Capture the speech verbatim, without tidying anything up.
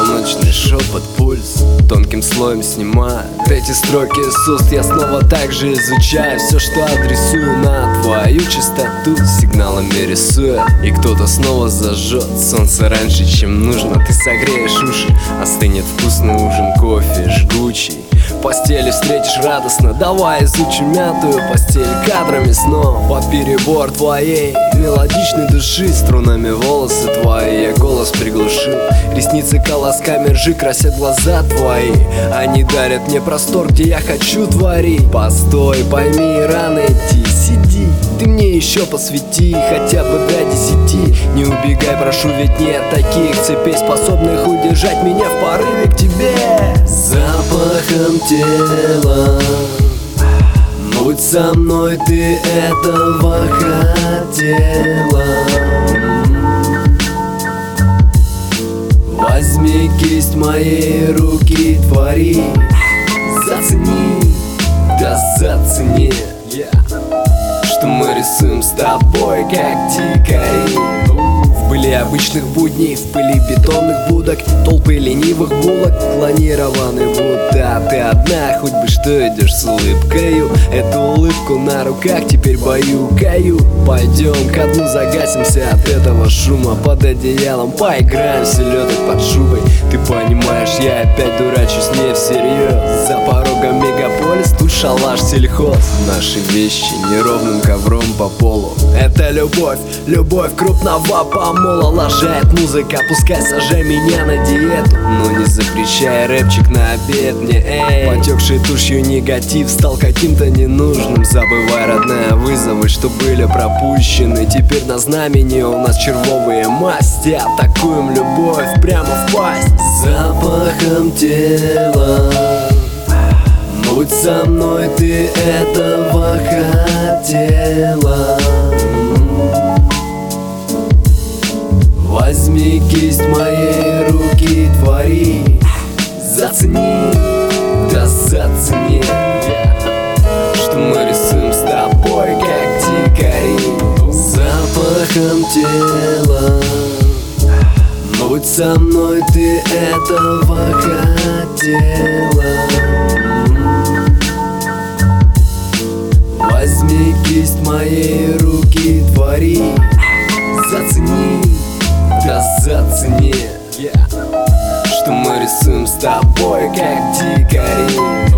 Полночный шепот, пульс тонким слоем снимает эти строки с уст. Я снова так же изучаю все, что адресую на твою чистоту, сигналами рисуя. И кто-то снова зажжет солнце раньше, чем нужно. Ты согреешь уши, остынет вкусный ужин, кофе жгучий. Постели встретишь радостно, давай изучим мятую постель кадрами снов. Под перебор твоей мелодичной души, струнами волосы твои я голос приглушил. Ресницы колосками ржи красят глаза твои, они дарят мне простор, где я хочу творить. Постой, пойми, рано идти, сиди, ты мне еще посвяти хотя бы до десяти. Не убегай, прошу, ведь нет таких цепей, способных удержать меня в порыве к тебе. Запахом тела будь со мной, ты этого хотела. Возьми кисть моей руки, твори, зацени, да зацени, yeah, что мы рисуем с тобой, как дикари. В пыли обычных будней, в пыли бетонных будок, толпы ленивых булок, клонированы будто ты одна, хоть бы что идешь с улыбкою. Эту улыбку на руках теперь баюкаю. Пойдем ко дну, загасимся от этого шума, под одеялом поиграем в селедок под шубой. Ты понимаешь, я опять дурачусь не всерьез. За порогом мегаполис, тут шалаш сельхоз. Наши вещи неровным ковром по полу. Это любовь, любовь крупного помола. Лажает музыка, пускай сажай меня на диету, но не запрещай рэпчик на обед мне, эй. Потекший тушью негатив стал каким-то ненужным. Забывай, родная, вызовы, что были пропущены. Теперь на знамени у нас червовые масти. Атакуем любовь прямо в пасть. Запахом тела будь со мной, ты этого хотела. Возьми кисть моей руки, твори, зацени, да зацени, что мы рисуем с тобой, как дикари. Запахом тела будь со мной, ты этого хотела. Возьми кисть моей руки, твори, зацени, да зацени, yeah, что мы рисуем с тобой, как дикари.